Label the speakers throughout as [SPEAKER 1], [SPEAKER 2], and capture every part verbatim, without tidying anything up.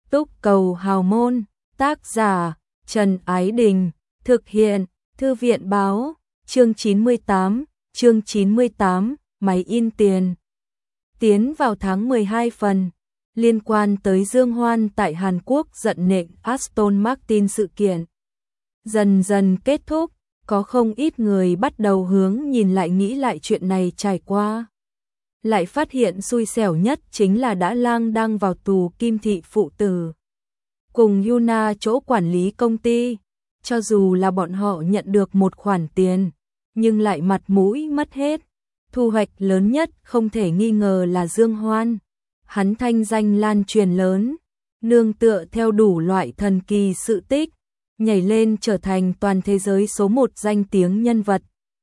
[SPEAKER 1] Túc Cầu Hào Môn, tác giả Trần Ái Đình, thực hiện Thư viện Báo, chương chín mươi tám, chương chín mươi tám, máy in tiền. Tiến vào tháng mười hai phần, liên quan tới Dương Hoan tại Hàn Quốc giận nện Aston Martin sự kiện. Dần dần kết thúc, có không ít người bắt đầu hướng nhìn lại nghĩ lại chuyện này trải qua. Lại phát hiện xui xẻo nhất chính là đã lang đăng vào tù Kim Thị phụ tử. Cùng Yuna chỗ quản lý công ty, cho dù là bọn họ nhận được một khoản tiền, nhưng lại mặt mũi mất hết. Thu hoạch lớn nhất không thể nghi ngờ là Dương Hoan. Hắn thanh danh lan truyền lớn, nương tựa theo đủ loại thần kỳ sự tích, nhảy lên trở thành toàn thế giới số một danh tiếng nhân vật.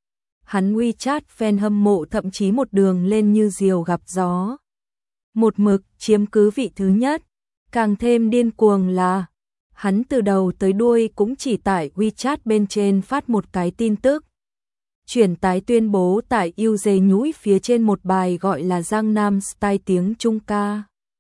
[SPEAKER 1] Hắn WeChat fan hâm mộ thậm chí một đường lên như diều gặp gió. Một mực chiếm cứ vị thứ nhất, càng thêm điên cuồng là hắn từ đầu tới đuôi cũng chỉ tại WeChat bên trên phát một cái tin tức. Chuyển tái tuyên bố tại yêu dê nhũi phía trên một bài gọi là Giang Nam Style tiếng Trung ca.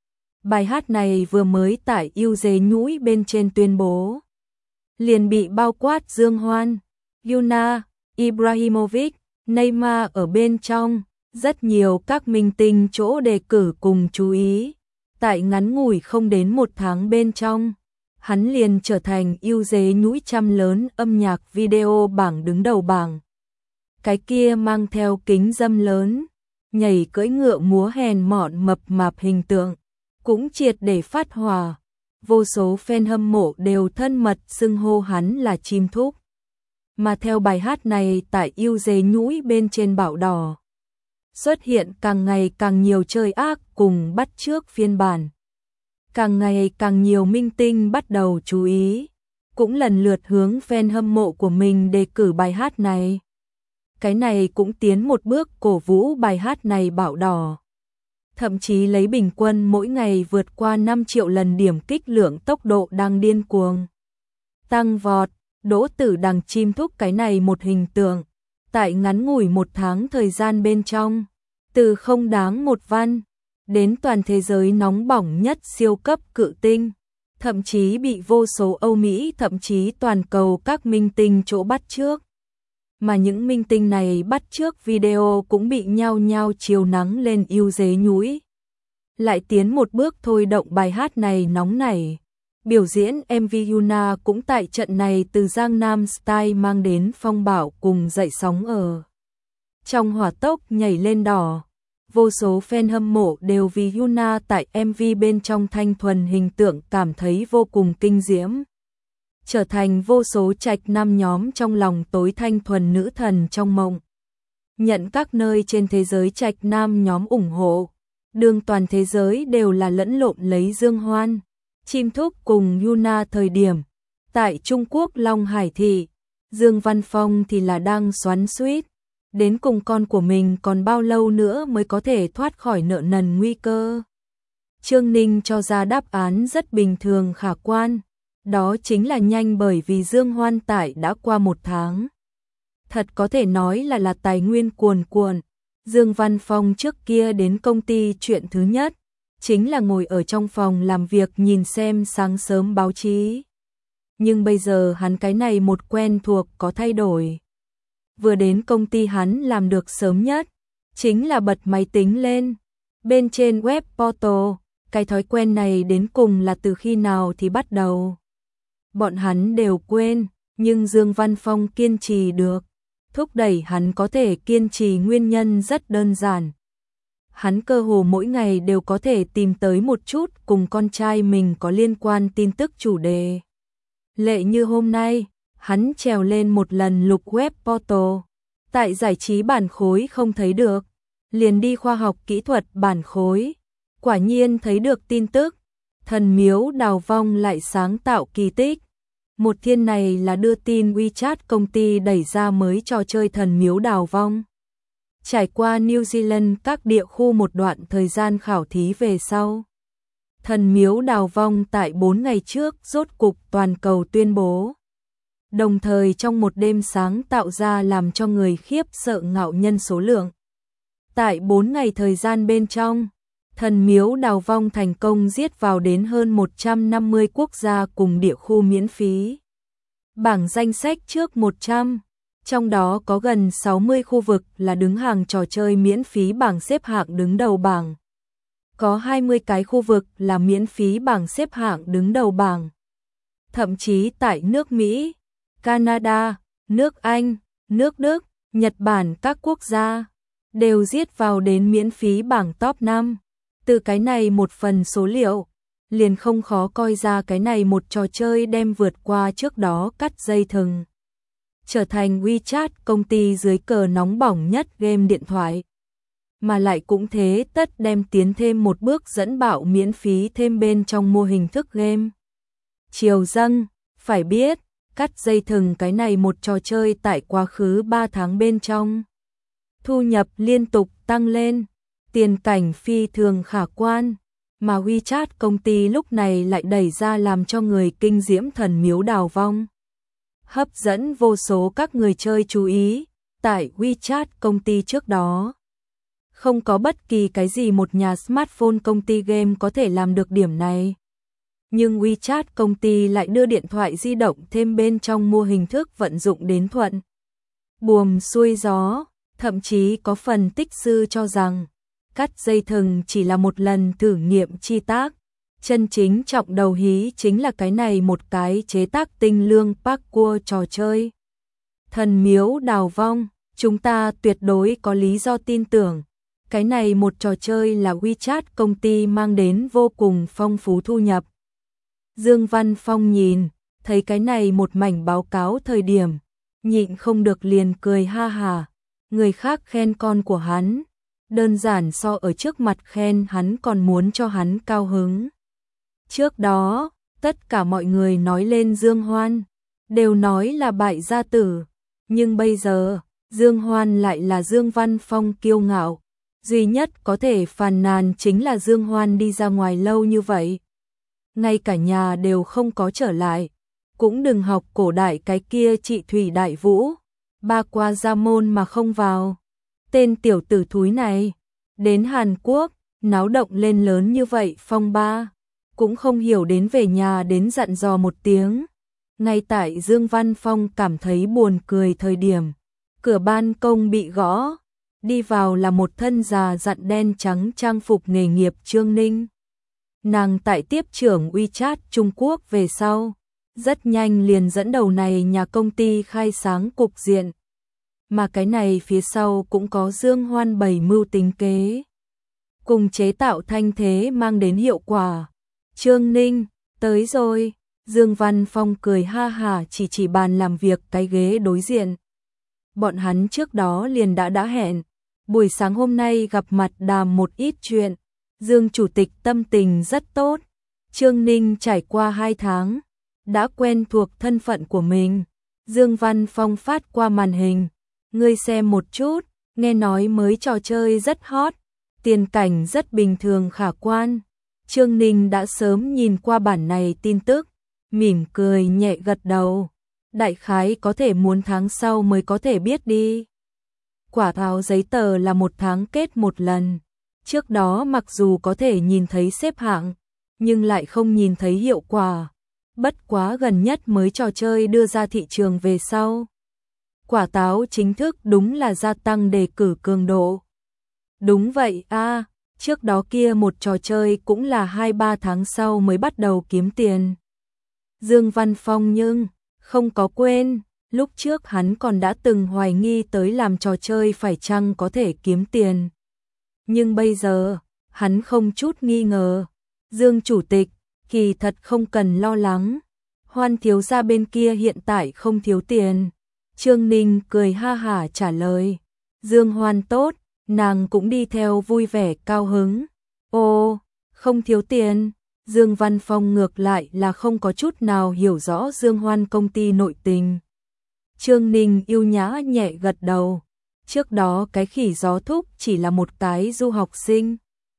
[SPEAKER 1] Bài hát này vừa mới tại yêu dê nhũi bên trên tuyên bố, liền bị bao quát Dương Hoan, Yuna, Ibrahimovic, Neymar ở bên trong, rất nhiều các minh tinh chỗ đề cử cùng chú ý. Tại ngắn ngủi không đến một tháng bên trong, hắn liền trở thành yêu dế nhũi trăm lớn âm nhạc video bảng đứng đầu bảng. Cái kia mang theo kính dâm lớn, nhảy cưỡi ngựa múa hèn mọn mập mạp hình tượng, cũng triệt để phát hỏa. Vô số fan hâm mộ đều thân mật xưng hô hắn là chim thúc. Mà theo bài hát này tại yêu dế nhũi bên trên bạo đỏ, xuất hiện càng ngày càng nhiều chơi ác cùng bắt chước phiên bản. Càng ngày càng nhiều minh tinh bắt đầu chú ý, cũng lần lượt hướng fan hâm mộ của mình đề cử bài hát này. Cái này cũng tiến một bước cổ vũ bài hát này bạo đỏ. Thậm chí lấy bình quân mỗi ngày vượt qua năm triệu lần điểm kích lượng tốc độ đang điên cuồng tăng vọt. Đỗ Tử Đằng chim thúc cái này một hình tượng, tại ngắn ngủi một tháng thời gian bên trong, từ không đáng một văn, đến toàn thế giới nóng bỏng nhất siêu cấp cự tinh, thậm chí bị vô số Âu Mỹ thậm chí toàn cầu các minh tinh chỗ bắt chước. Mà những minh tinh này bắt chước video cũng bị nhao nhao chiếu nắng lên yêu dế nhũi. Lại tiến một bước thôi động bài hát này nóng nảy. Biểu diễn em vê Yuna cũng tại trận này từ Giang Nam Style mang đến phong bạo cùng dậy sóng ở. Trong hỏa tốc nhảy lên đỏ, vô số fan hâm mộ đều vì Yuna tại em vê bên trong thanh thuần hình tượng cảm thấy vô cùng kinh diễm. Trở thành vô số trạch nam nhóm trong lòng tối thanh thuần nữ thần trong mộng. Nhận các nơi trên thế giới trạch nam nhóm ủng hộ, đường toàn thế giới đều là lẫn lộn lấy Dương Hoan, chim thúc cùng Yuna thời điểm. Tại Trung Quốc Long Hải Thị, Dương Văn Phong thì là đang xoắn xuýt, đến cùng con của mình còn bao lâu nữa mới có thể thoát khỏi nợ nần nguy cơ. Trương Ninh cho ra đáp án rất bình thường khả quan, đó chính là nhanh, bởi vì Dương Hoan tại đã qua một tháng. Thật có thể nói là là tài nguyên cuồn cuộn. Dương Văn Phong trước kia đến công ty chuyện thứ nhất chính là ngồi ở trong phòng làm việc nhìn xem sáng sớm báo chí. Nhưng bây giờ hắn cái này một quen thuộc có thay đổi. Vừa đến công ty hắn làm được sớm nhất chính là bật máy tính lên. Bên trên web portal, cái thói quen này đến cùng là từ khi nào thì bắt đầu. Bọn hắn đều quên, nhưng Dương Văn Phong kiên trì được. Thúc đẩy hắn có thể kiên trì nguyên nhân rất đơn giản. Hắn cơ hồ mỗi ngày đều có thể tìm tới một chút cùng con trai mình có liên quan tin tức chủ đề. Lệ như hôm nay, hắn trèo lên một lần lục web portal, tại giải trí bản khối không thấy được, liền đi khoa học kỹ thuật bản khối, quả nhiên thấy được tin tức, thần miếu đào vong lại sáng tạo kỳ tích. Một thiên này là đưa tin WeChat công ty đẩy ra mới trò chơi thần miếu đào vong. Trải qua New Zealand các địa khu một đoạn thời gian khảo thí về sau, thần miếu đào vong tại bốn ngày trước rốt cục toàn cầu tuyên bố. Đồng thời trong một đêm sáng tạo ra làm cho người khiếp sợ ngạo nhân số lượng. Tại bốn ngày thời gian bên trong, Thần miếu đào vong thành công giết vào đến hơn một trăm năm mươi quốc gia cùng địa khu miễn phí. Bảng danh sách trước một trăm, trong đó có gần sáu mươi khu vực là đứng hàng trò chơi miễn phí bảng xếp hạng đứng đầu bảng. Có hai mươi cái khu vực là miễn phí bảng xếp hạng đứng đầu bảng. Thậm chí tại nước Mỹ, Canada, nước Anh, nước Đức, Nhật Bản các quốc gia đều giết vào đến miễn phí bảng top năm. Từ cái này một phần số liệu, liền không khó coi ra cái này một trò chơi đem vượt qua trước đó cắt dây thừng. Trở thành WeChat công ty dưới cờ nóng bỏng nhất game điện thoại. Mà lại cũng thế tất đem tiến thêm một bước dẫn bạo miễn phí thêm bên trong mô hình thức game. Chiều dâng, phải biết, cắt dây thừng cái này một trò chơi tại quá khứ ba tháng bên trong. Thu nhập liên tục tăng lên, tiền cảnh phi thường khả quan, mà WeChat công ty lúc này lại đẩy ra làm cho người kinh diễm thần miếu đào vong. Hấp dẫn vô số các người chơi chú ý, tại WeChat công ty trước đó. Không có bất kỳ cái gì một nhà smartphone công ty game có thể làm được điểm này. Nhưng WeChat công ty lại đưa điện thoại di động thêm bên trong mô hình thức vận dụng đến thuận. Buồm xuôi gió, thậm chí có phần tích sư cho rằng cắt dây thừng chỉ là một lần thử nghiệm chi tác. Chân chính trọng đầu hí chính là cái này một cái chế tác tinh lương parkour trò chơi. Thần miếu đào vong, chúng ta tuyệt đối có lý do tin tưởng. Cái này một trò chơi là WeChat công ty mang đến vô cùng phong phú thu nhập. Dương Văn Phong nhìn, thấy cái này một mảnh báo cáo thời điểm, nhịn không được liền cười ha hà. Người khác khen con của hắn, đơn giản so ở trước mặt khen hắn còn muốn cho hắn cao hứng. Trước đó, tất cả mọi người nói lên Dương Hoan, đều nói là bại gia tử, nhưng bây giờ, Dương Hoan lại là Dương Văn Phong kiêu ngạo. Duy nhất có thể phàn nàn chính là Dương Hoan đi ra ngoài lâu như vậy. Ngay cả nhà đều không có trở lại, cũng đừng học cổ đại cái kia chị Thủy Đại Vũ, ba qua gia môn mà không vào. Tên tiểu tử thúi này, đến Hàn Quốc, náo động lên lớn như vậy phong ba, cũng không hiểu đến về nhà đến dặn dò một tiếng. Ngay tại Dương Văn Phong cảm thấy buồn cười thời điểm, cửa ban công bị gõ, đi vào là một thân già dặn đen trắng trang phục nghề nghiệp Trương Ninh. Nàng tại tiếp trưởng WeChat Trung Quốc về sau, rất nhanh liền dẫn đầu này nhà công ty khai sáng cục diện. Mà cái này phía sau cũng có Dương Hoan bày mưu tính kế, cùng chế tạo thanh thế mang đến hiệu quả. Trương Ninh, tới rồi. Dương Văn Phong cười ha hà chỉ chỉ bàn làm việc cái ghế đối diện. Bọn hắn trước đó liền đã đã hẹn, buổi sáng hôm nay gặp mặt đàm một ít chuyện. Dương chủ tịch tâm tình rất tốt. Trương Ninh trải qua hai tháng, đã quen thuộc thân phận của mình. Dương Văn Phong phát qua màn hình. Ngươi xem một chút, nghe nói mới trò chơi rất hot, tiền cảnh rất bình thường khả quan. Trương Ninh đã sớm nhìn qua bản này tin tức, mỉm cười nhẹ gật đầu. Đại khái có thể muốn tháng sau mới có thể biết đi. Quả tháo giấy tờ là một tháng kết một lần. Trước đó mặc dù có thể nhìn thấy xếp hạng, nhưng lại không nhìn thấy hiệu quả. Bất quá gần nhất mới trò chơi đưa ra thị trường về sau. Quả táo chính thức đúng là gia tăng đề cử cường độ. Đúng vậy a, à, trước đó kia một trò chơi cũng là hai ba tháng sau mới bắt đầu kiếm tiền. Dương Văn Phong nhưng không có quên, lúc trước hắn còn đã từng hoài nghi tới làm trò chơi phải chăng có thể kiếm tiền. Nhưng bây giờ, hắn không chút nghi ngờ. Dương chủ tịch, kỳ thật không cần lo lắng. Hoan thiếu gia bên kia hiện tại không thiếu tiền. Trương Ninh cười ha hả trả lời. Dương Hoan tốt, nàng cũng đi theo vui vẻ cao hứng. Ô, không thiếu tiền. Dương Văn Phong ngược lại là không có chút nào hiểu rõ Dương Hoan công ty nội tình. Trương Ninh yêu nhã nhẹ gật đầu. Trước đó cái khỉ gió thúc chỉ là một cái du học sinh.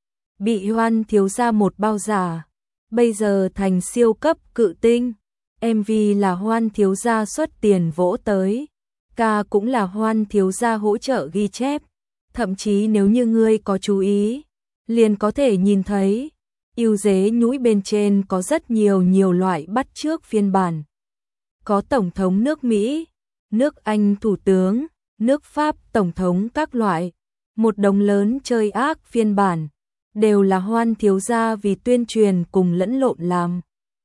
[SPEAKER 1] Bị Hoan thiếu gia một bao giả. Bây giờ thành siêu cấp cự tinh. em vê là Hoan thiếu gia xuất tiền vỗ tới. Ca cũng là Hoan thiếu gia hỗ trợ ghi chép. Thậm chí nếu như ngươi có chú ý, liền có thể nhìn thấy, ưu dế nhũi bên trên có rất nhiều nhiều loại bắt chước phiên bản. Có Tổng thống nước Mỹ, nước Anh Thủ tướng, nước Pháp Tổng thống các loại, một đống lớn chơi ác phiên bản, đều là Hoan thiếu gia vì tuyên truyền cùng lẫn lộn làm.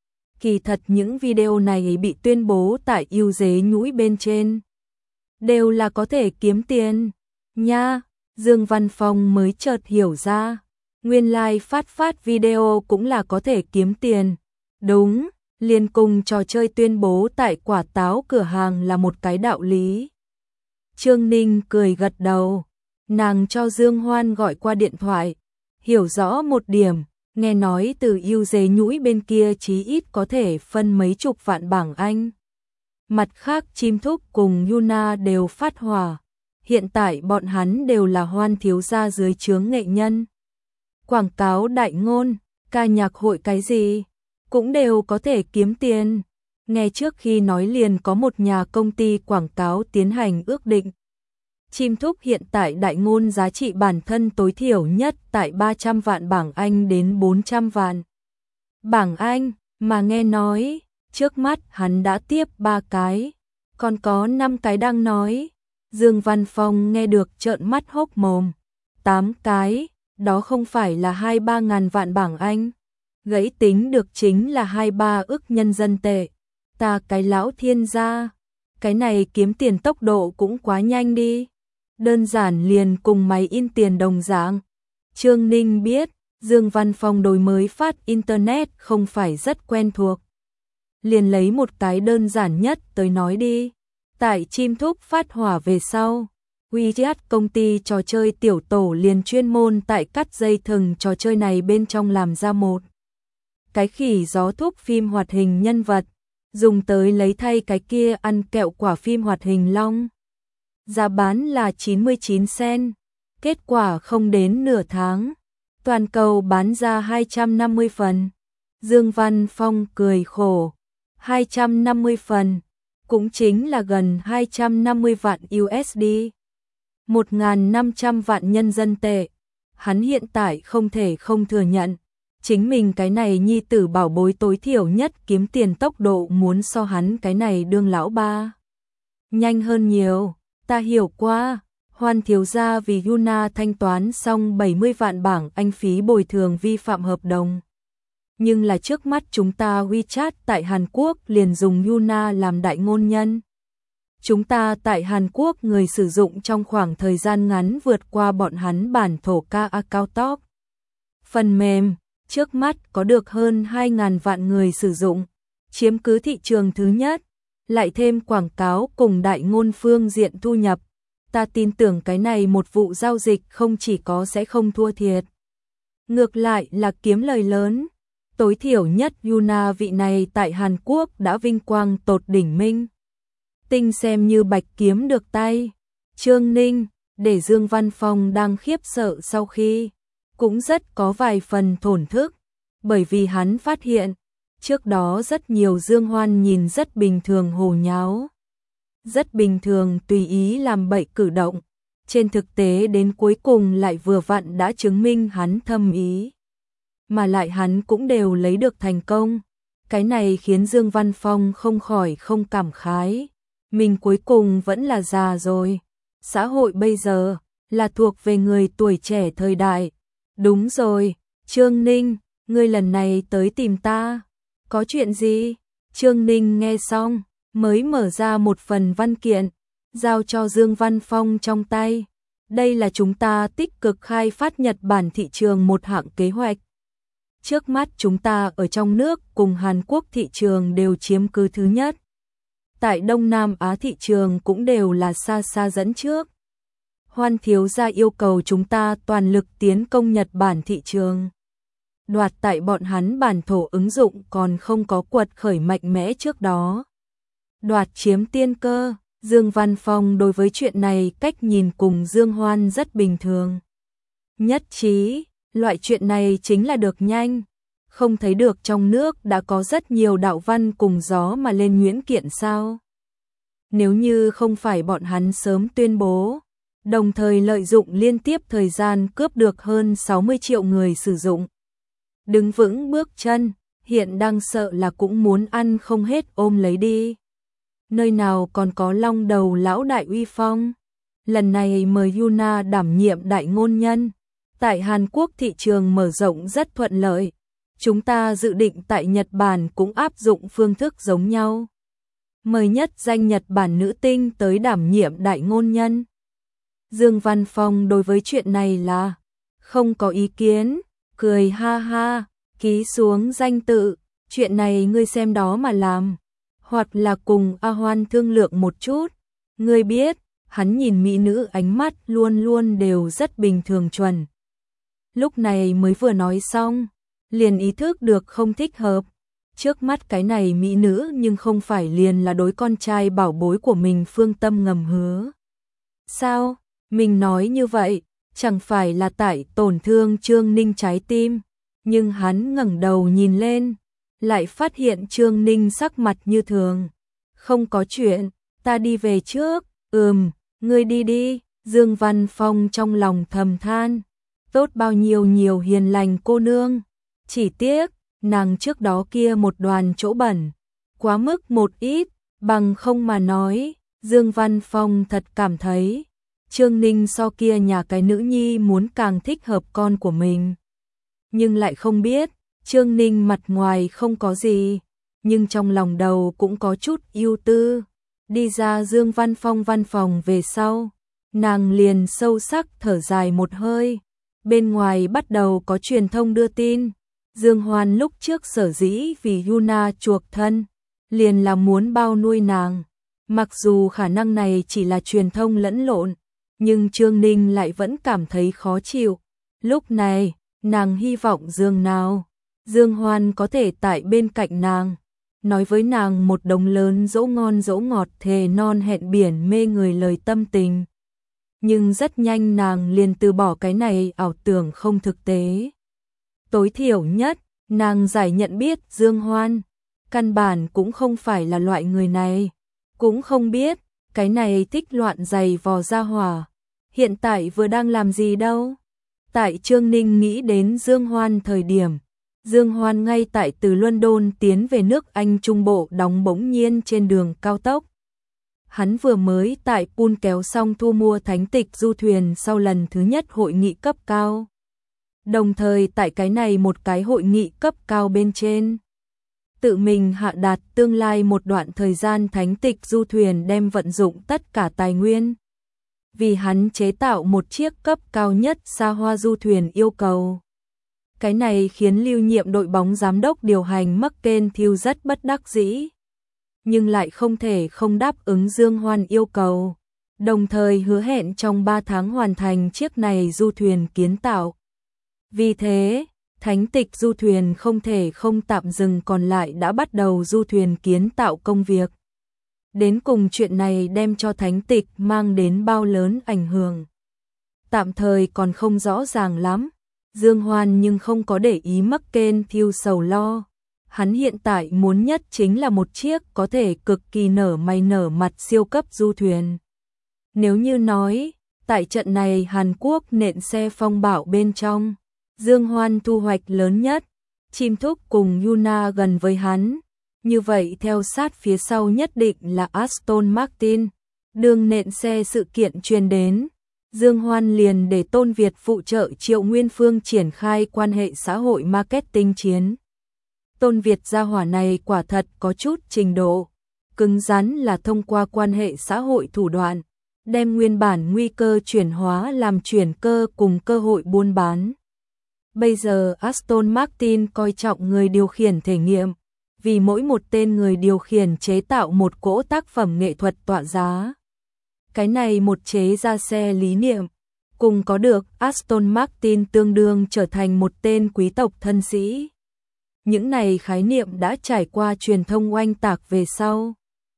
[SPEAKER 1] Kỳ thật những video này bị tuyên bố tại ưu dế nhũi bên trên, đều là có thể kiếm tiền. Nha, Dương Văn Phong mới chợt hiểu ra, nguyên lai like phát phát video cũng là có thể kiếm tiền. Đúng, liền cùng trò chơi tuyên bố tại quả táo cửa hàng là một cái đạo lý. Trương Ninh cười gật đầu, nàng cho Dương Hoan gọi qua điện thoại, hiểu rõ một điểm, nghe nói từ ưu dế nhũi bên kia chí ít có thể phân mấy chục vạn bảng Anh. Mặt khác Chim Thúc cùng Yuna đều phát hỏa, hiện tại bọn hắn đều là Hoan thiếu gia dưới trướng nghệ nhân. Quảng cáo đại ngôn, ca nhạc hội cái gì, cũng đều có thể kiếm tiền. Nghe trước khi nói liền có một nhà công ty quảng cáo tiến hành ước định. Chim Thúc hiện tại đại ngôn giá trị bản thân tối thiểu nhất tại ba trăm vạn bảng Anh đến bốn trăm vạn bảng Anh, mà nghe nói, trước mắt hắn đã tiếp ba cái, còn có năm cái đang nói. Dương Văn Phong nghe được trợn mắt hốc mồm, tám cái, đó không phải là hai ba ngàn vạn bảng Anh, gãy tính được chính là hai ba ức nhân dân tệ. Ta cái lão thiên gia, cái này kiếm tiền tốc độ cũng quá nhanh đi. Đơn giản liền cùng máy in tiền đồng dạng. Trương Ninh biết, Dương Văn Phong đối mới phát internet không phải rất quen thuộc. Liền lấy một cái đơn giản nhất tới nói đi. Tại Chim Thúc phát hỏa về sau, WeChat công ty trò chơi tiểu tổ liền chuyên môn tại cắt dây thừng trò chơi này bên trong làm ra một cái khỉ gió thúc phim hoạt hình nhân vật, dùng tới lấy thay cái kia ăn kẹo quả phim hoạt hình long. Giá bán là chín mươi chín cent, kết quả không đến nửa tháng, toàn cầu bán ra hai trăm năm mươi phần. Dương Văn Phong cười khổ, hai trăm năm mươi phần, cũng chính là gần hai trăm năm mươi vạn u ét đê, một nghìn năm trăm vạn nhân dân tệ. Hắn hiện tại không thể không thừa nhận, chính mình cái này nhi tử bảo bối tối thiểu nhất kiếm tiền tốc độ muốn so hắn cái này đương lão ba nhanh hơn nhiều. Ta hiểu qua, Hoan thiếu gia vì Yuna thanh toán xong bảy mươi vạn bảng Anh phí bồi thường vi phạm hợp đồng. Nhưng là trước mắt chúng ta WeChat tại Hàn Quốc liền dùng Yuna làm đại ngôn nhân. Chúng ta tại Hàn Quốc người sử dụng trong khoảng thời gian ngắn vượt qua bọn hắn bản thổ ca KakaoTalk. Phần mềm, trước mắt có được hơn hai nghìn vạn người sử dụng, chiếm cứ thị trường thứ nhất. Lại thêm quảng cáo cùng đại ngôn phương diện thu nhập, ta tin tưởng cái này một vụ giao dịch không chỉ có sẽ không thua thiệt, ngược lại là kiếm lời lớn. Tối thiểu nhất Yuna vị này tại Hàn Quốc đã vinh quang tột đỉnh minh tinh, xem như bạch kiếm được tay. Trương Ninh, để Dương Văn Phong đang khiếp sợ sau khi, cũng rất có vài phần thổn thức, bởi vì hắn phát hiện trước đó rất nhiều Dương Hoan nhìn rất bình thường hồ nháo, rất bình thường tùy ý làm bậy cử động, trên thực tế đến cuối cùng lại vừa vặn đã chứng minh hắn thâm ý, mà lại hắn cũng đều lấy được thành công. Cái này khiến Dương Văn Phong không khỏi không cảm khái, mình cuối cùng vẫn là già rồi. Xã hội bây giờ là thuộc về người tuổi trẻ thời đại. Đúng rồi, Trương Ninh, ngươi lần này tới tìm ta, có chuyện gì? Trương Ninh nghe xong, mới mở ra một phần văn kiện, giao cho Dương Văn Phong trong tay. Đây là chúng ta tích cực khai phát Nhật Bản thị trường một hạng kế hoạch. Trước mắt chúng ta ở trong nước cùng Hàn Quốc thị trường đều chiếm cứ thứ nhất. Tại Đông Nam Á thị trường cũng đều là xa xa dẫn trước. Hoan thiếu gia yêu cầu chúng ta toàn lực tiến công Nhật Bản thị trường. Đoạt tại bọn hắn bản thổ ứng dụng còn không có quật khởi mạnh mẽ trước đó. Đoạt chiếm tiên cơ, Dương Văn Phong đối với chuyện này cách nhìn cùng Dương Hoan rất bình thường. Nhất trí, loại chuyện này chính là được nhanh, không thấy được trong nước đã có rất nhiều đạo văn cùng gió mà lên Nguyễn Kiện sao. Nếu như không phải bọn hắn sớm tuyên bố, đồng thời lợi dụng liên tiếp thời gian cướp được hơn sáu mươi triệu người sử dụng. Đứng vững bước chân, hiện đang sợ là cũng muốn ăn không hết ôm lấy đi. Nơi nào còn có long đầu lão đại uy phong. Lần này mời Yuna đảm nhiệm đại ngôn nhân. Tại Hàn Quốc thị trường mở rộng rất thuận lợi. Chúng ta dự định tại Nhật Bản cũng áp dụng phương thức giống nhau. Mời nhất danh Nhật Bản nữ tinh tới đảm nhiệm đại ngôn nhân. Dương Văn Phong đối với chuyện này là không có ý kiến, cười ha ha, ký xuống danh tự, chuyện này ngươi xem đó mà làm, hoặc là cùng A Hoan thương lượng một chút. Ngươi biết, hắn nhìn mỹ nữ ánh mắt luôn luôn đều rất bình thường chuẩn. Lúc này mới vừa nói xong, liền ý thức được không thích hợp. Trước mắt cái này mỹ nữ nhưng không phải liền là đối con trai bảo bối của mình Phương Tâm ngầm hứa. Sao, mình nói như vậy, chẳng phải là tại tổn thương Trương Ninh trái tim, nhưng hắn ngẩng đầu nhìn lên, lại phát hiện Trương Ninh sắc mặt như thường. Không có chuyện, ta đi về trước, ừm, ngươi đi đi, Dương Văn Phong trong lòng thầm than, tốt bao nhiêu nhiều hiền lành cô nương, chỉ tiếc, nàng trước đó kia một đoàn chỗ bẩn, quá mức một ít, bằng không mà nói, Dương Văn Phong thật cảm thấy, Trương Ninh so kia nhà cái nữ nhi muốn càng thích hợp con của mình. Nhưng lại không biết, Trương Ninh mặt ngoài không có gì, nhưng trong lòng đầu cũng có chút ưu tư. Đi ra Dương Văn Phong văn phòng về sau, nàng liền sâu sắc thở dài một hơi. Bên ngoài bắt đầu có truyền thông đưa tin, Dương Hoan lúc trước sở dĩ vì Yuna chuộc thân, liền là muốn bao nuôi nàng. Mặc dù khả năng này chỉ là truyền thông lẫn lộn, nhưng Trương Ninh lại vẫn cảm thấy khó chịu. Lúc này, nàng hy vọng Dương nào, Dương Hoan có thể tại bên cạnh nàng, nói với nàng một đống lớn dỗ ngon dỗ ngọt thề non hẹn biển mê người lời tâm tình. Nhưng rất nhanh nàng liền từ bỏ cái này ảo tưởng không thực tế. Tối thiểu nhất, nàng giải nhận biết Dương Hoan, căn bản cũng không phải là loại người này, cũng không biết, cái này thích loạn giày vò ra hỏa. Hiện tại vừa đang làm gì đâu? Tại Trương Ninh nghĩ đến Dương Hoan thời điểm, Dương Hoan ngay tại từ London tiến về nước Anh Trung Bộ đóng bỗng nhiên trên đường cao tốc. Hắn vừa mới tại Pool kéo xong thu mua thánh tịch du thuyền sau lần thứ nhất hội nghị cấp cao. Đồng thời tại cái này một cái hội nghị cấp cao bên trên, tự mình hạ đạt tương lai một đoạn thời gian thánh tịch du thuyền đem vận dụng tất cả tài nguyên. Vì hắn chế tạo một chiếc cấp cao nhất xa hoa du thuyền yêu cầu. Cái này khiến lưu nhiệm đội bóng giám đốc điều hành McKenzie rất bất đắc dĩ. Nhưng lại không thể không đáp ứng Dương Hoan yêu cầu. Đồng thời hứa hẹn trong ba tháng hoàn thành chiếc này du thuyền kiến tạo. Vì thế, thánh tịch du thuyền không thể không tạm dừng còn lại đã bắt đầu du thuyền kiến tạo công việc. Đến cùng chuyện này đem cho thánh tịch mang đến bao lớn ảnh hưởng. Tạm thời còn không rõ ràng lắm. Dương Hoan nhưng không có để ý McKenzie sầu lo. Hắn hiện tại muốn nhất chính là một chiếc có thể cực kỳ nở mày nở mặt siêu cấp du thuyền. Nếu như nói, tại trận này Hàn Quốc nện xe phong bạo bên trong, Dương Hoan thu hoạch lớn nhất, Chim Thúc cùng Yuna gần với hắn. Như vậy theo sát phía sau nhất định là Aston Martin. Đường nện xe sự kiện truyền đến, Dương Hoan liền để Tôn Việt phụ trợ Triệu Nguyên Phương triển khai quan hệ xã hội marketing chiến. Tôn Việt gia hỏa này quả thật có chút trình độ, cứng rắn là thông qua quan hệ xã hội thủ đoạn, đem nguyên bản nguy cơ chuyển hóa làm chuyển cơ cùng cơ hội buôn bán. Bây giờ Aston Martin coi trọng người điều khiển thể nghiệm, vì mỗi một tên người điều khiển chế tạo một cỗ tác phẩm nghệ thuật tỏa giá. Cái này một chế ra xe lý niệm, cùng có được Aston Martin tương đương trở thành một tên quý tộc thân sĩ. Những này khái niệm đã trải qua truyền thông oanh tạc về sau,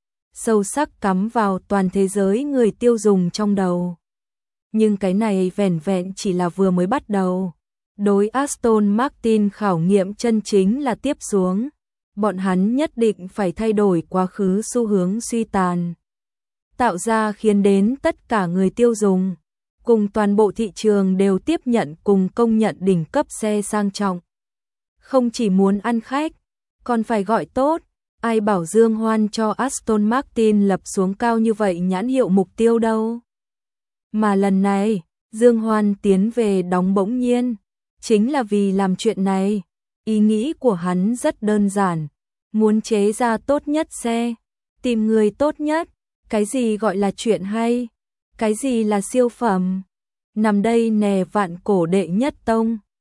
[SPEAKER 1] sâu sắc cắm vào toàn thế giới người tiêu dùng trong đầu. Nhưng cái này vẻn vẹn chỉ là vừa mới bắt đầu. Đối Aston Martin khảo nghiệm chân chính là tiếp xuống. Bọn hắn nhất định phải thay đổi quá khứ xu hướng suy tàn, tạo ra khiến đến tất cả người tiêu dùng cùng toàn bộ thị trường đều tiếp nhận cùng công nhận đỉnh cấp xe sang trọng. Không chỉ muốn ăn khách, còn phải gọi tốt, ai bảo Dương Hoan cho Aston Martin lập xuống cao như vậy nhãn hiệu mục tiêu đâu. Mà lần này, Dương Hoan tiến về đóng bỗng nhiên, chính là vì làm chuyện này. Ý nghĩ của hắn rất đơn giản, muốn chế ra tốt nhất xe, tìm người tốt nhất, cái gì gọi là chuyện hay, cái gì là siêu phẩm. Nằm đây nè vạn cổ đệ nhất tông.